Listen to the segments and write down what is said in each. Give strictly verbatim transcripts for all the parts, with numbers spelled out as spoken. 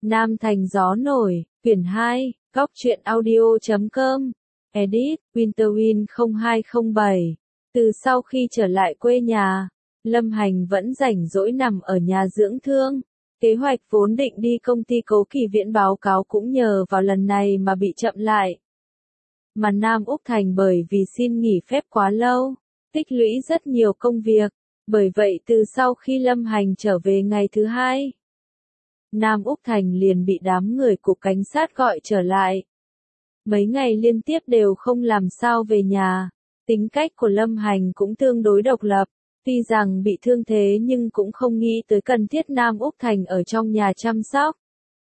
Nam Thành Gió Nổi, quyển hai, góc truyện audio chấm com, edit, Winterwind không hai không bảy. Từ sau khi trở lại quê nhà, Lâm Hành vẫn rảnh rỗi nằm ở nhà dưỡng thương. Kế hoạch vốn định đi công ty Cố Kỳ Viễn báo cáo cũng nhờ vào lần này mà bị chậm lại. Mà Nam Úc Thành bởi vì xin nghỉ phép quá lâu, tích lũy rất nhiều công việc, bởi vậy từ sau khi Lâm Hành trở về ngày thứ hai, Nam Úc Thành liền bị đám người cục cảnh sát gọi trở lại. Mấy ngày liên tiếp đều không làm sao về nhà, tính cách của Lâm Hành cũng tương đối độc lập, tuy rằng bị thương thế nhưng cũng không nghĩ tới cần thiết Nam Úc Thành ở trong nhà chăm sóc.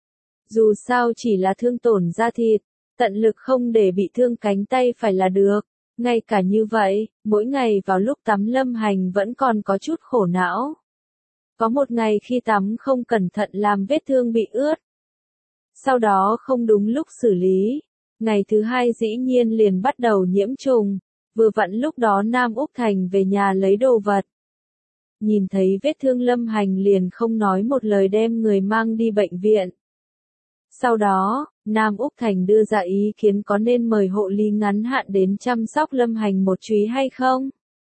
Dù sao chỉ là thương tổn da thịt, tận lực không để bị thương cánh tay phải là được. Ngay cả như vậy, mỗi ngày vào lúc tắm Lâm Hành vẫn còn có chút khổ não. Có một ngày khi tắm không cẩn thận làm vết thương bị ướt. Sau đó không đúng lúc xử lý. Ngày thứ hai dĩ nhiên liền bắt đầu nhiễm trùng. Vừa vặn lúc đó Nam Úc Thành về nhà lấy đồ vật. Nhìn thấy vết thương Lâm Hành liền không nói một lời đem người mang đi bệnh viện. Sau đó, Nam Úc Thành đưa ra ý kiến có nên mời hộ lý ngắn hạn đến chăm sóc Lâm Hành một chuyến hay không?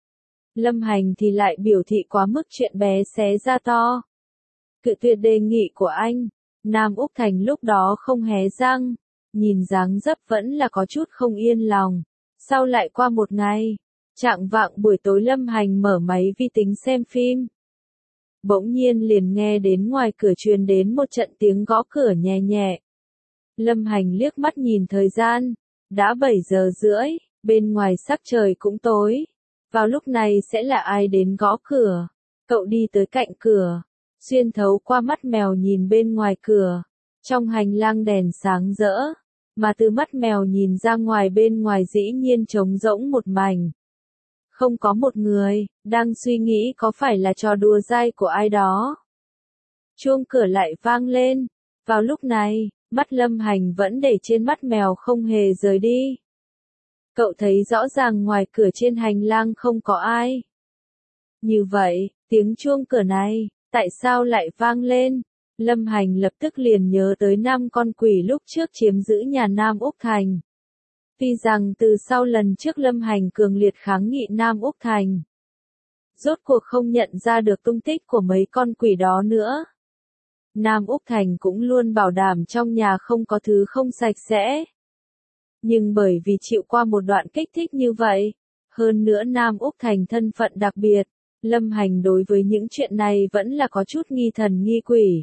Lâm Hành thì lại biểu thị quá mức chuyện bé xé ra to. Cự tuyệt đề nghị của anh, Nam Úc Thành lúc đó không hé răng, nhìn dáng dấp vẫn là có chút không yên lòng. Sau lại qua một ngày, trạng vạng buổi tối Lâm Hành mở máy vi tính xem phim. Bỗng nhiên liền nghe đến ngoài cửa truyền đến một trận tiếng gõ cửa nhẹ nhẹ. Lâm Hành liếc mắt nhìn thời gian, đã bảy giờ rưỡi, bên ngoài sắc trời cũng tối. Vào lúc này sẽ là ai đến gõ cửa? Cậu đi tới cạnh cửa, xuyên thấu qua mắt mèo nhìn bên ngoài cửa. Trong hành lang đèn sáng rỡ, mà từ mắt mèo nhìn ra ngoài bên ngoài dĩ nhiên trống rỗng một mảnh. Không có một người, đang suy nghĩ có phải là trò đùa dai của ai đó. Chuông cửa lại vang lên. Vào lúc này, mắt Lâm Hành vẫn để trên mắt mèo không hề rời đi. Cậu thấy rõ ràng ngoài cửa trên hành lang không có ai. Như vậy, tiếng chuông cửa này, tại sao lại vang lên? Lâm Hành lập tức liền nhớ tới năm con quỷ lúc trước chiếm giữ nhà Nam Úc Thành. Tuy rằng từ sau lần trước Lâm Hành cường liệt kháng nghị Nam Úc Thành, rốt cuộc không nhận ra được tung tích của mấy con quỷ đó nữa. Nam Úc Thành cũng luôn bảo đảm trong nhà không có thứ không sạch sẽ. Nhưng bởi vì chịu qua một đoạn kích thích như vậy, hơn nữa Nam Úc Thành thân phận đặc biệt, Lâm Hành đối với những chuyện này vẫn là có chút nghi thần nghi quỷ.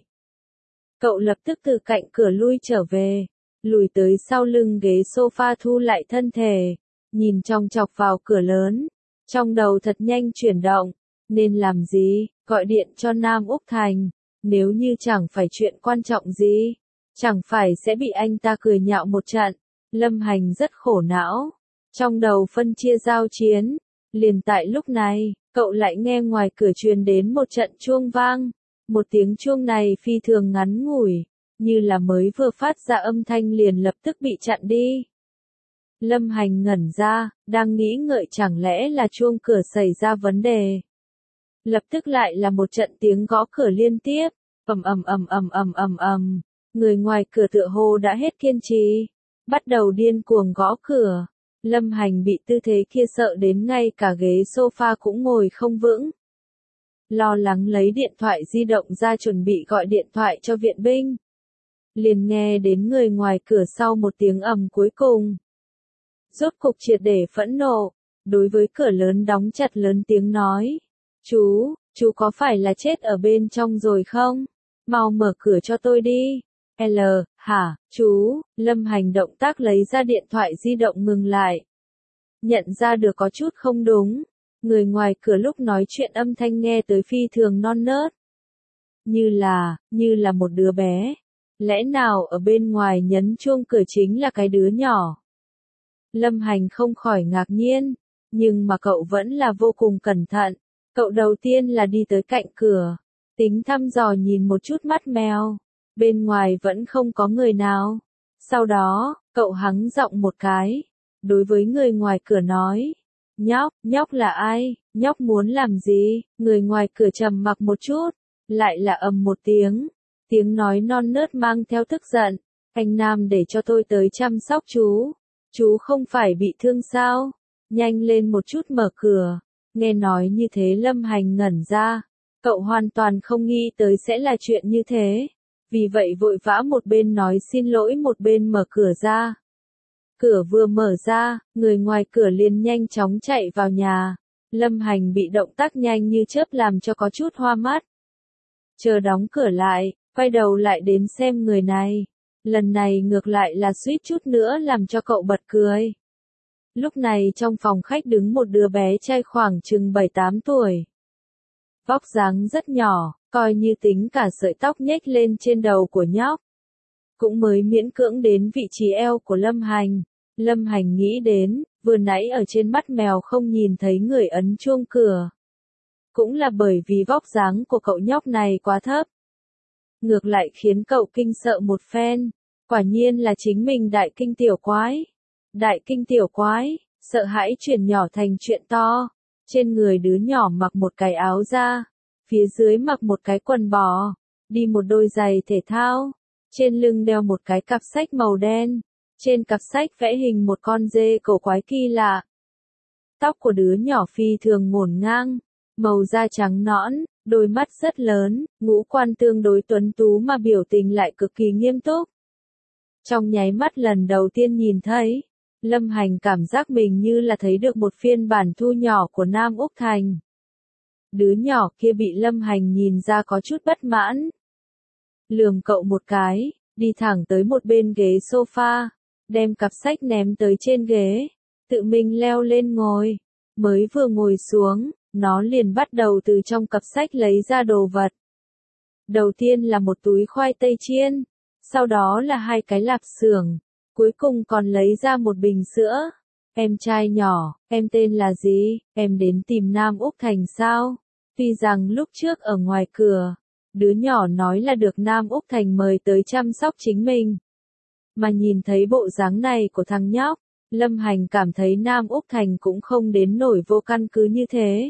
Cậu lập tức từ cạnh cửa lui trở về, lùi tới sau lưng ghế sofa thu lại thân thể, nhìn chòng chọc vào cửa lớn, trong đầu thật nhanh chuyển động, nên làm gì, gọi điện cho Nam Úc Thành, nếu như chẳng phải chuyện quan trọng gì, chẳng phải sẽ bị anh ta cười nhạo một trận. Lâm Hành rất khổ não, trong đầu phân chia giao chiến, liền tại lúc này, cậu lại nghe ngoài cửa truyền đến một trận chuông vang, một tiếng chuông này phi thường ngắn ngủi, như là mới vừa phát ra âm thanh liền lập tức bị chặn đi. Lâm Hành ngẩn ra, đang nghĩ ngợi chẳng lẽ là chuông cửa xảy ra vấn đề. Lập tức lại là một trận tiếng gõ cửa liên tiếp, ầm ầm ầm ầm ầm ầm ầm, người ngoài cửa tựa hồ đã hết kiên trì, bắt đầu điên cuồng gõ cửa. Lâm Hành bị tư thế kia sợ đến ngay cả ghế sofa cũng ngồi không vững. Lo lắng lấy điện thoại di động ra chuẩn bị gọi điện thoại cho viện binh. Liền nghe đến người ngoài cửa sau một tiếng ầm cuối cùng. Rốt cục triệt để phẫn nộ, đối với cửa lớn đóng chặt lớn tiếng nói. Chú, chú có phải là chết ở bên trong rồi không? Mau mở cửa cho tôi đi. L, hả, chú, Lâm Hành động tác lấy ra điện thoại di động ngừng lại. Nhận ra được có chút không đúng, người ngoài cửa lúc nói chuyện âm thanh nghe tới phi thường non nớt. Như là, như là một đứa bé. Lẽ nào ở bên ngoài nhấn chuông cửa chính là cái đứa nhỏ? Lâm Hành không khỏi ngạc nhiên, nhưng mà cậu vẫn là vô cùng cẩn thận. Cậu đầu tiên là đi tới cạnh cửa, tính thăm dò nhìn một chút mắt mèo. Bên ngoài vẫn không có người nào. Sau đó, cậu hắng giọng một cái. Đối với người ngoài cửa nói. Nhóc, nhóc là ai? Nhóc muốn làm gì? Người ngoài cửa trầm mặc một chút. Lại là ầm một tiếng. Tiếng nói non nớt mang theo tức giận. Anh Nam để cho tôi tới chăm sóc chú. Chú không phải bị thương sao? Nhanh lên một chút mở cửa. Nghe nói như thế Lâm Hành ngẩn ra. Cậu hoàn toàn không nghĩ tới sẽ là chuyện như thế. Vì vậy vội vã một bên nói xin lỗi một bên mở cửa ra. Cửa vừa mở ra, người ngoài cửa liền nhanh chóng chạy vào nhà. Lâm Hành bị động tác nhanh như chớp làm cho có chút hoa mắt. Chờ đóng cửa lại, quay đầu lại đến xem người này. Lần này ngược lại là suýt chút nữa làm cho cậu bật cười. Lúc này trong phòng khách đứng một đứa bé trai khoảng chừng bảy tám tuổi. Vóc dáng rất nhỏ, coi như tính cả sợi tóc nhếch lên trên đầu của nhóc. Cũng mới miễn cưỡng đến vị trí eo của Lâm Hành. Lâm Hành nghĩ đến, vừa nãy ở trên mắt mèo không nhìn thấy người ấn chuông cửa. Cũng là bởi vì vóc dáng của cậu nhóc này quá thấp. Ngược lại khiến cậu kinh sợ một phen. Quả nhiên là chính mình đại kinh tiểu quái. Đại kinh tiểu quái, sợ hãi chuyển nhỏ thành chuyện to. Trên người đứa nhỏ mặc một cái áo da. Phía dưới mặc một cái quần bò. Đi một đôi giày thể thao. Trên lưng đeo một cái cặp sách màu đen. Trên cặp sách vẽ hình một con dê cổ quái kỳ lạ. Tóc của đứa nhỏ phi thường ngổn ngang. Màu da trắng nõn, đôi mắt rất lớn, ngũ quan tương đối tuấn tú mà biểu tình lại cực kỳ nghiêm túc. Trong nháy mắt lần đầu tiên nhìn thấy, Lâm Hành cảm giác mình như là thấy được một phiên bản thu nhỏ của Nam Úc Thành. Đứa nhỏ kia bị Lâm Hành nhìn ra có chút bất mãn. Lườm cậu một cái, đi thẳng tới một bên ghế sofa, đem cặp sách ném tới trên ghế, tự mình leo lên ngồi. Mới vừa ngồi xuống, nó liền bắt đầu từ trong cặp sách lấy ra đồ vật. Đầu tiên là một túi khoai tây chiên, sau đó là hai cái lạp xưởng, cuối cùng còn lấy ra một bình sữa. Em trai nhỏ, em tên là gì? Em đến tìm Nam Úc Thành sao? Tuy rằng lúc trước ở ngoài cửa, đứa nhỏ nói là được Nam Úc Thành mời tới chăm sóc chính mình. Mà nhìn thấy bộ dáng này của thằng nhóc, Lâm Hành cảm thấy Nam Úc Thành cũng không đến nổi vô căn cứ như thế.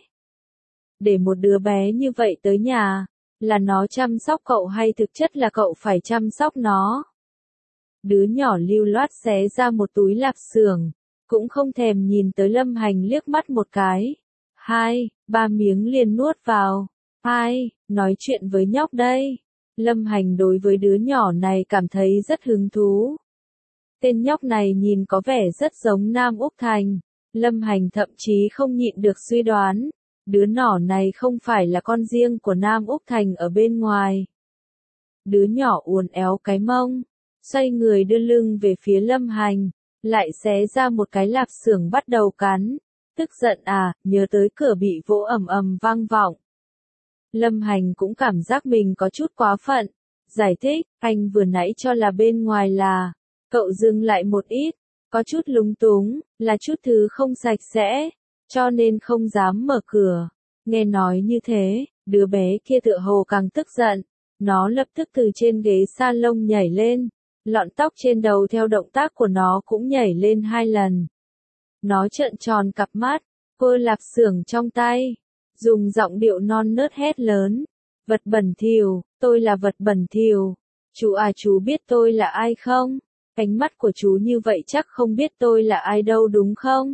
Để một đứa bé như vậy tới nhà, là nó chăm sóc cậu hay thực chất là cậu phải chăm sóc nó? Đứa nhỏ lưu loát xé ra một túi lạp xưởng, cũng không thèm nhìn tới Lâm Hành liếc mắt một cái. Hai, ba miếng liền nuốt vào. Hai, nói chuyện với nhóc đây. Lâm Hành đối với đứa nhỏ này cảm thấy rất hứng thú. Tên nhóc này nhìn có vẻ rất giống Nam Úc Thành. Lâm Hành thậm chí không nhịn được suy đoán. Đứa nhỏ này không phải là con riêng của Nam Úc Thành ở bên ngoài. Đứa nhỏ uốn éo cái mông, xoay người đưa lưng về phía Lâm Hành, lại xé ra một cái lạp xưởng bắt đầu cắn. Tức giận à, nhớ tới cửa bị vỗ ầm ầm vang vọng. Lâm Hành cũng cảm giác mình có chút quá phận. Giải thích, anh vừa nãy cho là bên ngoài là, cậu dừng lại một ít, có chút lúng túng, là chút thứ không sạch sẽ, cho nên không dám mở cửa. Nghe nói như thế, đứa bé kia tựa hồ càng tức giận, nó lập tức từ trên ghế salon nhảy lên, lọn tóc trên đầu theo động tác của nó cũng nhảy lên hai lần. Nó trợn tròn cặp mắt, cô lạp xưởng trong tay, dùng giọng điệu non nớt hét lớn, vật bẩn thỉu, tôi là vật bẩn thỉu. Chú à, chú biết tôi là ai không? Ánh mắt của chú như vậy chắc không biết tôi là ai đâu đúng không?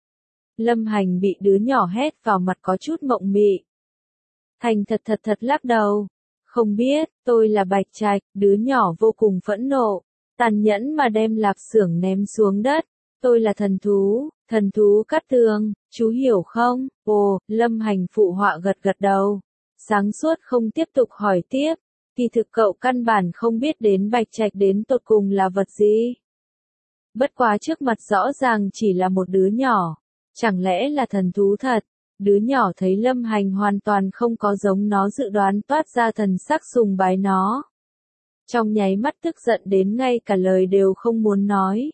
Lâm Hành bị đứa nhỏ hét vào mặt có chút mộng mị. Thành thật thật thật lắc đầu. Không biết, tôi là Bạch Trạch. Đứa nhỏ vô cùng phẫn nộ, tàn nhẫn mà đem lạp xưởng ném xuống đất. Tôi là thần thú, thần thú cắt tường, chú hiểu không? Ồ, Lâm Hành phụ họa gật gật đầu. Sáng suốt không tiếp tục hỏi tiếp. Kỳ thực cậu căn bản không biết đến Bạch Trạch đến tột cùng là vật gì. Bất quá trước mặt rõ ràng chỉ là một đứa nhỏ. Chẳng lẽ là thần thú thật? Đứa nhỏ thấy Lâm Hành hoàn toàn không có giống nó dự đoán toát ra thần sắc sùng bái nó. Trong nháy mắt tức giận đến ngay cả lời đều không muốn nói.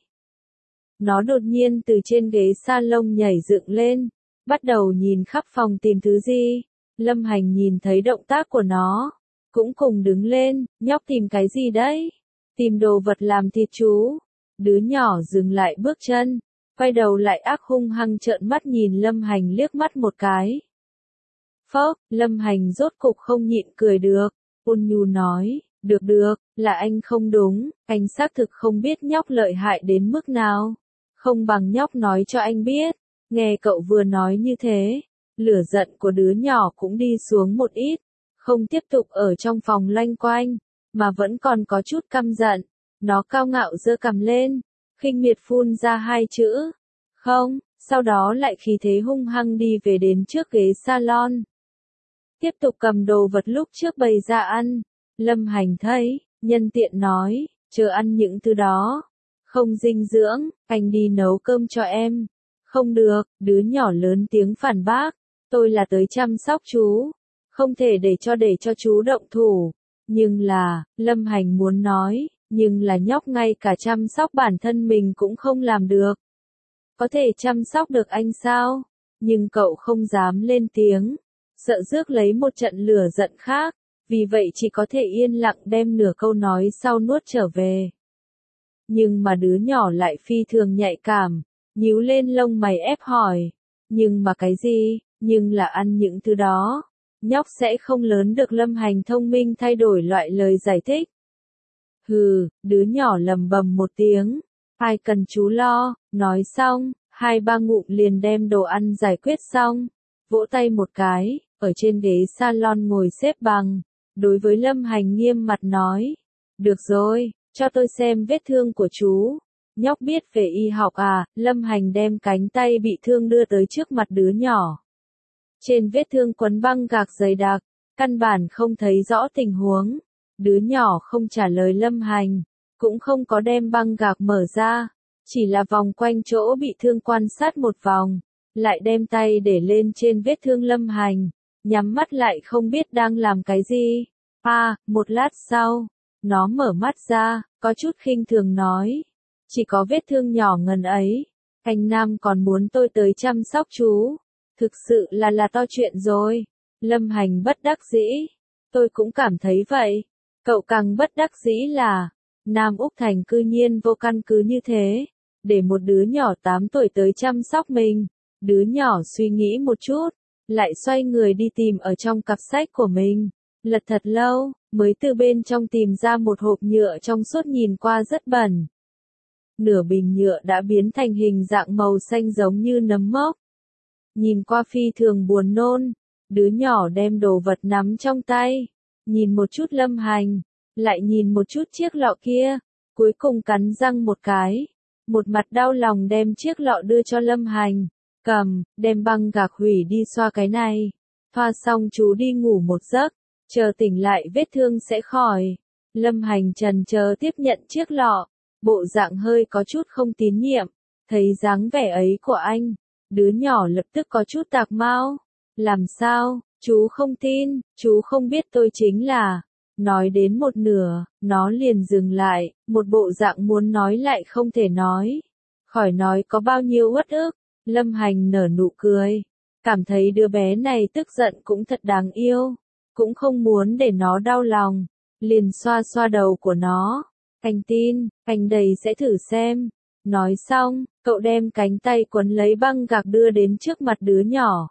Nó đột nhiên từ trên ghế salon nhảy dựng lên, bắt đầu nhìn khắp phòng tìm thứ gì. Lâm Hành nhìn thấy động tác của nó, cũng cùng đứng lên, nhóc tìm cái gì đấy? Tìm đồ vật làm thịt chú. Đứa nhỏ dừng lại bước chân, quay đầu lại ác hung hăng trợn mắt nhìn Lâm Hành liếc mắt một cái. Phốc, Lâm Hành rốt cục không nhịn cười được, ôn nhu nói, Được được, là anh không đúng, anh xác thực không biết nhóc lợi hại đến mức nào. Không bằng nhóc nói cho anh biết. Nghe cậu vừa nói như thế, lửa giận của đứa nhỏ cũng đi xuống một ít, không tiếp tục ở trong phòng loanh quanh, mà vẫn còn có chút căm giận. Nó cao ngạo giơ cằm lên, khinh miệt phun ra hai chữ, không, sau đó lại khí thế hung hăng đi về đến trước ghế salon. Tiếp tục cầm đồ vật lúc trước bày ra ăn. Lâm Hành thấy, nhân tiện nói, chờ ăn những thứ đó. Không dinh dưỡng, anh đi nấu cơm cho em. Không được, đứa nhỏ lớn tiếng phản bác. Tôi là tới chăm sóc chú. Không thể để cho để cho chú động thủ. Nhưng là, Lâm Hành muốn nói, nhưng là nhóc ngay cả chăm sóc bản thân mình cũng không làm được. Có thể chăm sóc được anh sao? Nhưng cậu không dám lên tiếng. Sợ rước lấy một trận lửa giận khác. Vì vậy chỉ có thể yên lặng đem nửa câu nói sau nuốt trở về. Nhưng mà đứa nhỏ lại phi thường nhạy cảm, nhíu lên lông mày ép hỏi. Nhưng mà cái gì? Nhưng là ăn những thứ đó. Nhóc sẽ không lớn được. Lâm Hành thông minh thay đổi loại lời giải thích. Hừ, đứa nhỏ lầm bầm một tiếng. Ai cần chú lo, nói xong, hai ba ngụm liền đem đồ ăn giải quyết xong. Vỗ tay một cái, ở trên ghế salon ngồi xếp bằng. Đối với Lâm Hành nghiêm mặt nói. Được rồi, cho tôi xem vết thương của chú. Nhóc biết về y học à? Lâm Hành đem cánh tay bị thương đưa tới trước mặt đứa nhỏ. Trên vết thương quấn băng gạc dày đặc, căn bản không thấy rõ tình huống. Đứa nhỏ không trả lời Lâm Hành, cũng không có đem băng gạc mở ra, chỉ là vòng quanh chỗ bị thương quan sát một vòng, lại đem tay để lên trên vết thương Lâm Hành, nhắm mắt lại không biết đang làm cái gì. À, một lát sau, nó mở mắt ra, có chút khinh thường nói, chỉ có vết thương nhỏ ngần ấy, anh Nam còn muốn tôi tới chăm sóc chú, thực sự là là to chuyện rồi. Lâm Hành bất đắc dĩ, tôi cũng cảm thấy vậy. Cậu càng bất đắc dĩ là, Nam Úc Thành cư nhiên vô căn cứ như thế, để một đứa nhỏ tám tuổi tới chăm sóc mình. Đứa nhỏ suy nghĩ một chút, lại xoay người đi tìm ở trong cặp sách của mình, lật thật lâu, mới từ bên trong tìm ra một hộp nhựa trong suốt nhìn qua rất bẩn. Nửa bình nhựa đã biến thành hình dạng màu xanh giống như nấm mốc. Nhìn qua phi thường buồn nôn, đứa nhỏ đem đồ vật nắm trong tay. Nhìn một chút Lâm Hành, lại nhìn một chút chiếc lọ kia, cuối cùng cắn răng một cái, một mặt đau lòng đem chiếc lọ đưa cho Lâm Hành, cầm, đem băng gạc hủy đi xoa cái này, thoa xong chú đi ngủ một giấc, chờ tỉnh lại vết thương sẽ khỏi. Lâm Hành trần chờ tiếp nhận chiếc lọ, bộ dạng hơi có chút không tín nhiệm, thấy dáng vẻ ấy của anh, đứa nhỏ lập tức có chút tạc mau, làm sao? Chú không tin, chú không biết tôi chính là. Nói đến một nửa, nó liền dừng lại, một bộ dạng muốn nói lại không thể nói. Khỏi nói có bao nhiêu uất ức, Lâm Hành nở nụ cười. Cảm thấy đứa bé này tức giận cũng thật đáng yêu. Cũng không muốn để nó đau lòng. Liền xoa xoa đầu của nó. Anh tin, anh đầy sẽ thử xem. Nói xong, cậu đem cánh tay quấn lấy băng gạc đưa đến trước mặt đứa nhỏ.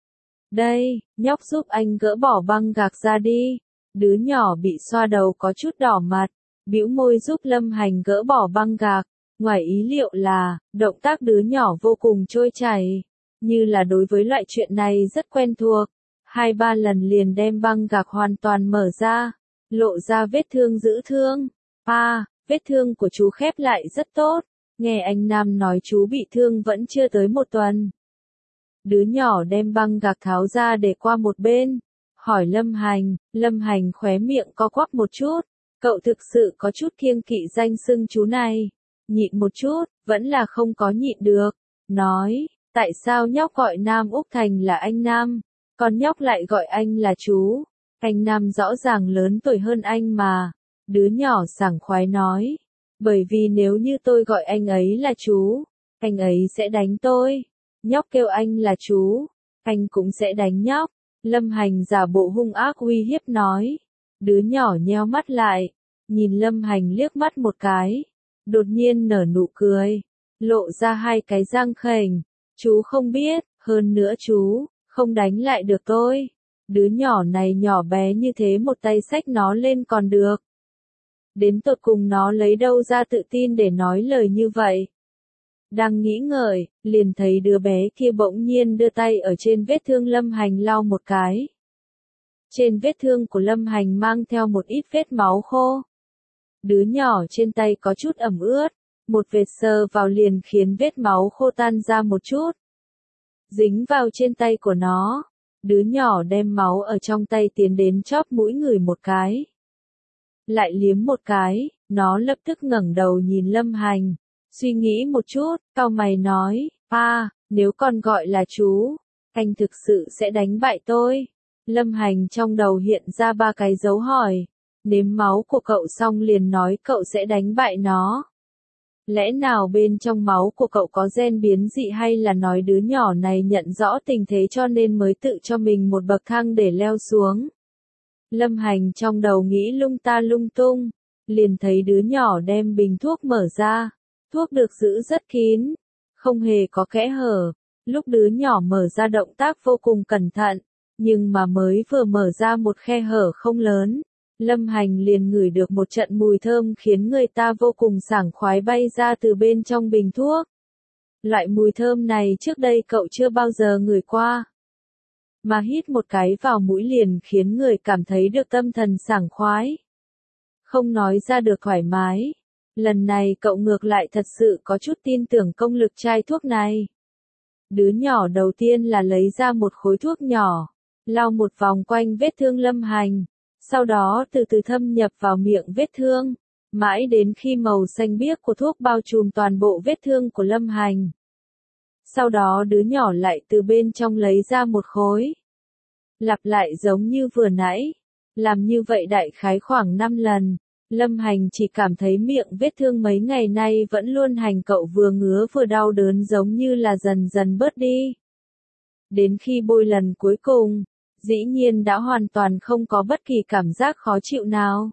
Đây, nhóc giúp anh gỡ bỏ băng gạc ra đi. Đứa nhỏ bị xoa đầu có chút đỏ mặt, bĩu môi giúp Lâm Hành gỡ bỏ băng gạc. Ngoài ý liệu là, động tác đứa nhỏ vô cùng trôi chảy, như là đối với loại chuyện này rất quen thuộc. Hai ba lần liền đem băng gạc hoàn toàn mở ra, lộ ra vết thương dữ thương. À, vết thương của chú khép lại rất tốt. Nghe anh Nam nói chú bị thương vẫn chưa tới một tuần. Đứa nhỏ đem băng gạc tháo ra để qua một bên, hỏi Lâm Hành. Lâm Hành khóe miệng co quắp một chút, cậu thực sự có chút kiêng kỵ danh xưng chú này. Nhịn một chút, vẫn là không có nhịn được, nói, tại sao nhóc gọi Nam Úc Thành là anh Nam, còn nhóc lại gọi anh là chú? Anh Nam rõ ràng lớn tuổi hơn anh mà. Đứa nhỏ sảng khoái nói, bởi vì nếu như tôi gọi anh ấy là chú, anh ấy sẽ đánh tôi. Nhóc kêu anh là chú, anh cũng sẽ đánh nhóc. Lâm Hành giả bộ hung ác uy hiếp nói. Đứa nhỏ nheo mắt lại, nhìn Lâm Hành liếc mắt một cái, đột nhiên nở nụ cười, lộ ra hai cái răng khểnh. Chú không biết, hơn nữa chú không đánh lại được tôi. Đứa nhỏ này nhỏ bé như thế một tay xách nó lên còn được, Đến tột cùng nó lấy đâu ra tự tin để nói lời như vậy? Đang nghĩ ngợi, liền thấy đứa bé kia bỗng nhiên đưa tay ở trên vết thương Lâm Hành lau một cái. Trên vết thương của Lâm Hành mang theo một ít vết máu khô. Đứa nhỏ trên tay có chút ẩm ướt, một vệt sờ vào liền khiến vết máu khô tan ra một chút. Dính vào trên tay của nó, đứa nhỏ đem máu ở trong tay tiến đến chóp mũi người một cái. Lại liếm một cái, nó lập tức ngẩng đầu nhìn Lâm Hành, suy nghĩ một chút, cau mày nói, "Pa, nếu con gọi là chú, anh thực sự sẽ đánh bại tôi." Lâm Hành trong đầu hiện ra ba cái dấu hỏi, nếm máu của cậu xong liền nói cậu sẽ đánh bại nó. Lẽ nào bên trong máu của cậu có gen biến dị hay là nói đứa nhỏ này nhận rõ tình thế cho nên mới tự cho mình một bậc thang để leo xuống. Lâm Hành trong đầu nghĩ lung ta lung tung, liền thấy đứa nhỏ đem bình thuốc mở ra, thuốc được giữ rất kín, không hề có kẽ hở. Lúc đứa nhỏ mở ra động tác vô cùng cẩn thận, nhưng mà mới vừa mở ra một khe hở không lớn, Lâm Hành liền ngửi được một trận mùi thơm khiến người ta vô cùng sảng khoái bay ra từ bên trong bình thuốc. Loại mùi thơm này trước đây cậu chưa bao giờ ngửi qua. Mà hít một cái vào mũi liền khiến người cảm thấy được tâm thần sảng khoái. Không nói ra được thoải mái. Lần này cậu ngược lại thật sự có chút tin tưởng công lực chai thuốc này. Đứa nhỏ đầu tiên là lấy ra một khối thuốc nhỏ, lau một vòng quanh vết thương Lâm Hành, sau đó từ từ thâm nhập vào miệng vết thương, mãi đến khi màu xanh biếc của thuốc bao trùm toàn bộ vết thương của Lâm Hành. Sau đó đứa nhỏ lại từ bên trong lấy ra một khối. Lặp lại giống như vừa nãy, làm như vậy đại khái khoảng năm lần. Lâm Hành chỉ cảm thấy miệng vết thương mấy ngày nay vẫn luôn hành cậu vừa ngứa vừa đau đớn giống như là dần dần bớt đi. Đến khi bôi lần cuối cùng, dĩ nhiên đã hoàn toàn không có bất kỳ cảm giác khó chịu nào.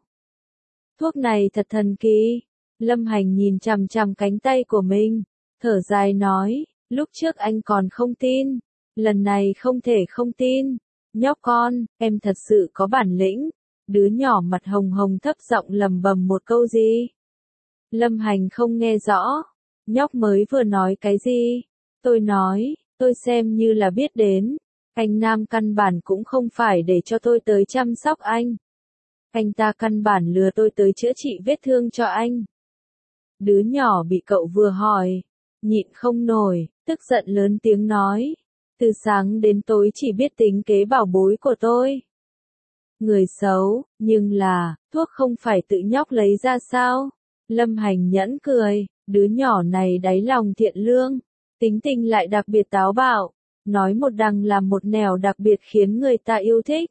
Thuốc này thật thần kỳ. Lâm Hành nhìn chằm chằm cánh tay của mình, thở dài nói, lúc trước anh còn không tin, lần này không thể không tin. Nhóc con, em thật sự có bản lĩnh. Đứa nhỏ mặt hồng hồng thấp giọng lầm bầm một câu gì. Lâm Hành không nghe rõ. Nhóc mới vừa nói cái gì? Tôi nói, tôi xem như là biết đến. Anh Nam căn bản cũng không phải để cho tôi tới chăm sóc anh. Anh ta căn bản lừa tôi tới chữa trị vết thương cho anh. Đứa nhỏ bị cậu vừa hỏi, nhịn không nổi, tức giận lớn tiếng nói. Từ sáng đến tối chỉ biết tính kế bảo bối của tôi. Người xấu, nhưng là, thuốc không phải tự nhóc lấy ra sao? Lâm Hành nhẫn cười, đứa nhỏ này đáy lòng thiện lương, tính tình lại đặc biệt táo bạo, nói một đằng làm một nẻo đặc biệt khiến người ta yêu thích.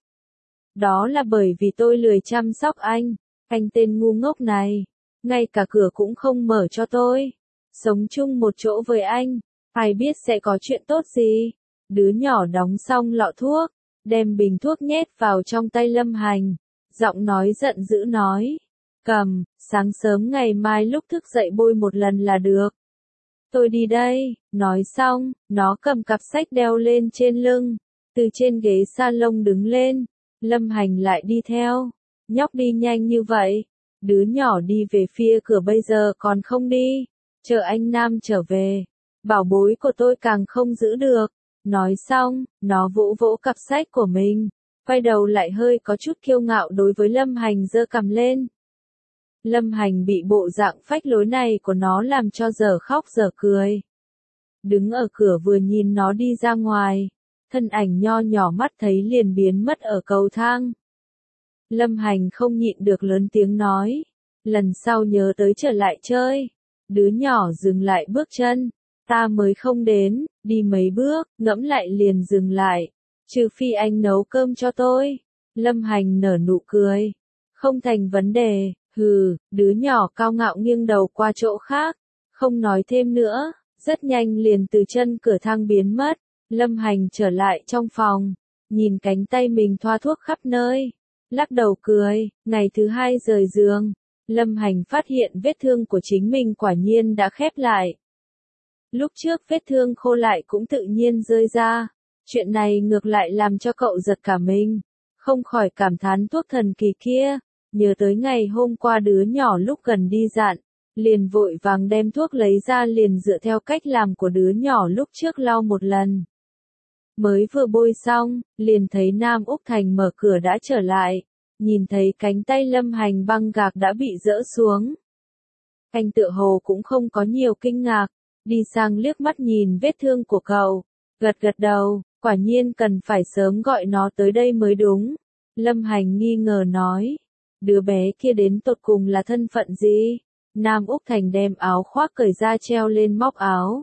Đó là bởi vì tôi lười chăm sóc anh, anh tên ngu ngốc này, ngay cả cửa cũng không mở cho tôi. Sống chung một chỗ với anh, ai biết sẽ có chuyện tốt gì? Đứa nhỏ đóng xong lọ thuốc, đem bình thuốc nhét vào trong tay Lâm Hành, giọng nói giận dữ nói, cầm, sáng sớm ngày mai lúc thức dậy bôi một lần là được. Tôi đi đây, nói xong, nó cầm cặp sách đeo lên trên lưng, từ trên ghế salon đứng lên, Lâm Hành lại đi theo, nhóc đi nhanh như vậy, đứa nhỏ đi về phía cửa bây giờ còn không đi, chờ anh Nam trở về, bảo bối của tôi càng không giữ được. Nói xong, nó vỗ vỗ cặp sách của mình, quay đầu lại hơi có chút kiêu ngạo đối với Lâm Hành giơ cằm lên. Lâm Hành bị bộ dạng phách lối này của nó làm cho dở khóc dở cười. Đứng ở cửa vừa nhìn nó đi ra ngoài, thân ảnh nho nhỏ mắt thấy liền biến mất ở cầu thang. Lâm Hành không nhịn được lớn tiếng nói, lần sau nhớ tới trở lại chơi. Đứa nhỏ dừng lại bước chân. Ta mới không đến, đi mấy bước, ngẫm lại liền dừng lại. Trừ phi anh nấu cơm cho tôi. Lâm Hành nở nụ cười. Không thành vấn đề, hừ, đứa nhỏ cao ngạo nghiêng đầu qua chỗ khác. Không nói thêm nữa, rất nhanh liền từ chân cửa thang biến mất. Lâm Hành trở lại trong phòng, nhìn cánh tay mình thoa thuốc khắp nơi. Lắc đầu cười, ngày thứ hai rời giường. Lâm Hành phát hiện vết thương của chính mình quả nhiên đã khép lại. Lúc trước vết thương khô lại cũng tự nhiên rơi ra. Chuyện này ngược lại làm cho cậu giật cả mình. Không khỏi cảm thán thuốc thần kỳ kia. nhớ tới ngày hôm qua đứa nhỏ lúc gần đi dặn, liền vội vàng đem thuốc lấy ra liền dựa theo cách làm của đứa nhỏ lúc trước lau một lần. Mới vừa bôi xong, liền thấy Nam Úc Thành mở cửa đã trở lại, nhìn thấy cánh tay Lâm Hành băng gạc đã bị dỡ xuống. Anh tựa hồ cũng không có nhiều kinh ngạc, đi sang liếc mắt nhìn vết thương của cậu, gật gật đầu, quả nhiên cần phải sớm gọi nó tới đây mới đúng. Lâm Hành nghi ngờ nói, đứa bé kia đến tột cùng là thân phận gì? Nam Úc Thành đem áo khoác cởi ra treo lên móc áo.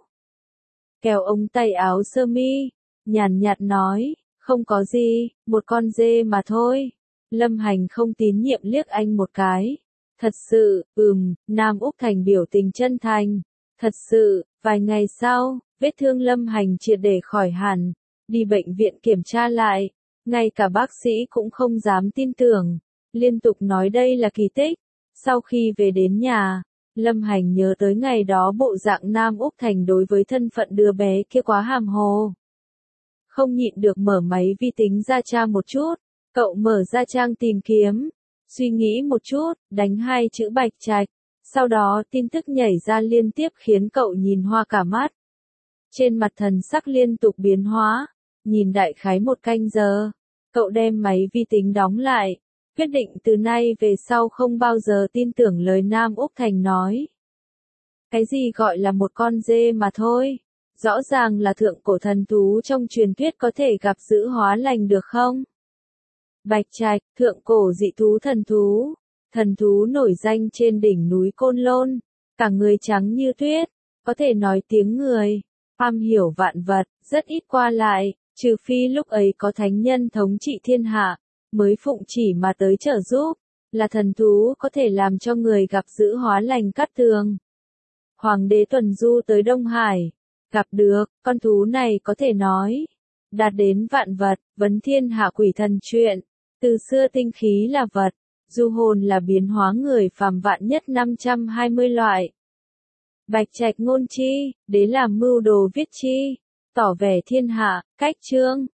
Kéo ống tay áo sơ mi, nhàn nhạt nói, không có gì, một con dê mà thôi. Lâm Hành không tín nhiệm liếc anh một cái. Thật sự, ừm, Nam Úc Thành biểu tình chân thành. Thật sự, vài ngày sau, vết thương Lâm Hành triệt để khỏi hẳn, đi bệnh viện kiểm tra lại, ngay cả bác sĩ cũng không dám tin tưởng, liên tục nói đây là kỳ tích. Sau khi về đến nhà, Lâm Hành nhớ tới ngày đó bộ dạng Nam Úc Thành đối với thân phận đứa bé kia quá hàm hồ. Không nhịn được mở máy vi tính ra tra một chút, cậu mở ra trang tìm kiếm, suy nghĩ một chút, đánh hai chữ Bạch Trạch, sau đó tin tức nhảy ra liên tiếp khiến cậu nhìn hoa cả mắt. Trên mặt thần sắc liên tục biến hóa, nhìn đại khái một canh giờ, cậu đem máy vi tính đóng lại, quyết định từ nay về sau không bao giờ tin tưởng lời Nam Úc Thành nói. Cái gì gọi là một con dê mà thôi, rõ ràng là thượng cổ thần thú trong truyền thuyết có thể gặp dữ hóa lành được không? Bạch Trạch, thượng cổ dị thú thần thú, thần thú nổi danh trên đỉnh núi Côn Lôn, cả người trắng như tuyết, có thể nói tiếng người, am hiểu vạn vật, rất ít qua lại, trừ phi lúc ấy có thánh nhân thống trị thiên hạ, mới phụng chỉ mà tới trợ giúp, là thần thú có thể làm cho người gặp dữ hóa lành cát tường. Hoàng đế tuần du tới Đông Hải, gặp được, con thú này có thể nói, đạt đến vạn vật, vấn thiên hạ quỷ thần chuyện, từ xưa tinh khí là vật, du hồn là biến hóa người phàm vạn nhất năm trăm hai mươi loại. Bạch Trạch ngôn chi, đế làm mưu đồ viết chi, tỏ vẻ thiên hạ, cách chương.